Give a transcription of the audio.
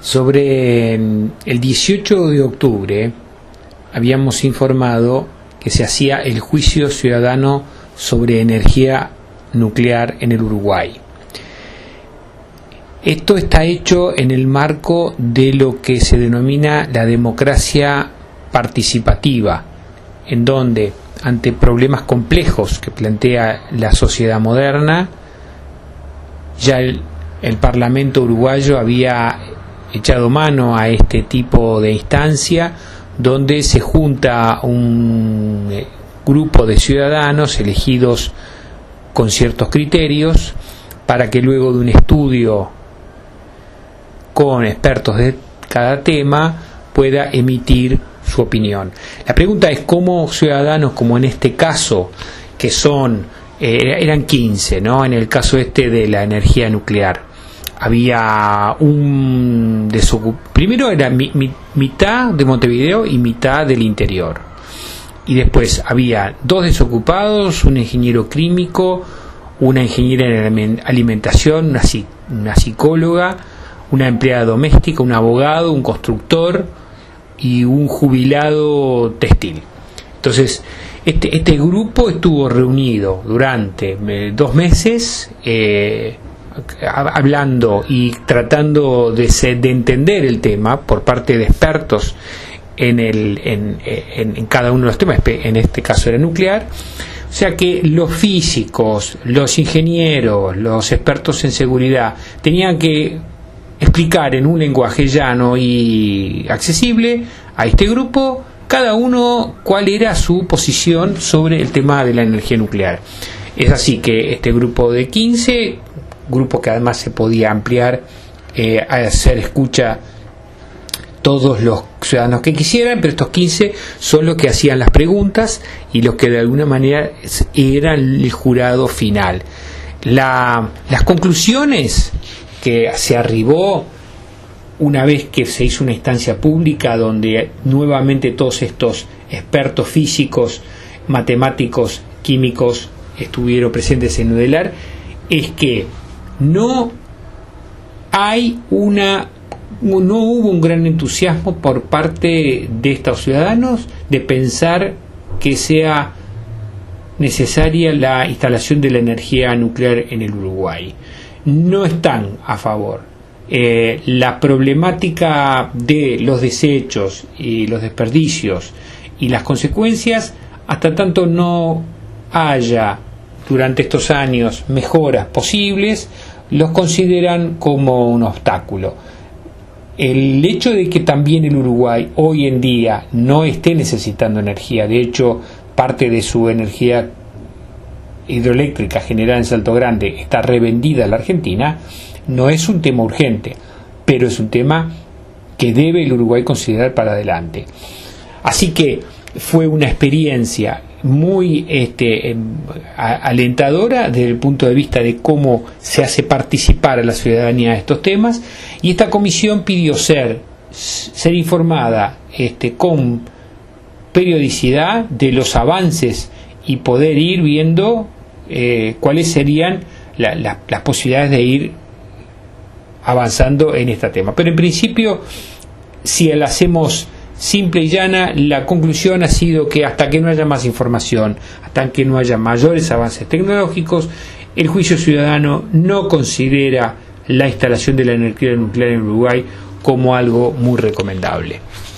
Sobre el 18 de octubre habíamos informado que se hacía el juicio ciudadano sobre energía nuclear en el Uruguay. Esto está hecho en el marco de lo que se denomina la democracia participativa, en donde, ante problemas complejos que plantea la sociedad moderna, ya el Parlamento uruguayo había echado mano a este tipo de instancia, donde se junta un grupo de ciudadanos elegidos con ciertos criterios para que luego de un estudio con expertos de cada tema pueda emitir su opinión. La pregunta es cómo ciudadanos, como en este caso, que son eran 15, ¿no? En el caso de la energía nuclear, había un primero era mitad de Montevideo y mitad del interior, y después había 2 desocupados, un ingeniero químico, una ingeniera en alimentación, una psicóloga, una empleada doméstica, un abogado, un constructor y un jubilado textil. Entonces este grupo estuvo reunido durante 2 meses, hablando y tratando de entender el tema por parte de expertos en cada uno de los temas. En este caso era nuclear. O sea que los físicos, los ingenieros, los expertos en seguridad tenían que explicar en un lenguaje llano y accesible a este grupo, cada uno cuál era su posición sobre el tema de la energía nuclear. Es así que este grupo de 15, grupo que además se podía ampliar a hacer escucha todos los ciudadanos que quisieran, pero estos 15 son los que hacían las preguntas y los que de alguna manera eran el jurado final. Las conclusiones que se arribó una vez que se hizo una instancia pública donde nuevamente todos estos expertos físicos, matemáticos, químicos estuvieron presentes en Nudelar, es que no hubo un gran entusiasmo por parte de estos ciudadanos de pensar que sea necesaria la instalación de la energía nuclear en el Uruguay. No están a favor. La problemática de los desechos y los desperdicios y las consecuencias, hasta tanto no haya durante estos años mejoras posibles, los consideran como un obstáculo. El hecho de que también el Uruguay hoy en día no esté necesitando energía, de hecho parte de su energía hidroeléctrica generada en Salto Grande está revendida a la Argentina, no es un tema urgente, pero es un tema que debe el Uruguay considerar para adelante. Así que fue una experiencia muy alentadora desde el punto de vista de cómo se hace participar a la ciudadanía de estos temas, y esta comisión pidió ser informada con periodicidad de los avances y poder ir viendo cuáles serían las posibilidades de ir avanzando en este tema. Pero en principio, si la hacemos simple y llana, la conclusión ha sido que hasta que no haya más información, hasta que no haya mayores avances tecnológicos, el juicio ciudadano no considera la instalación de la energía nuclear en Uruguay como algo muy recomendable.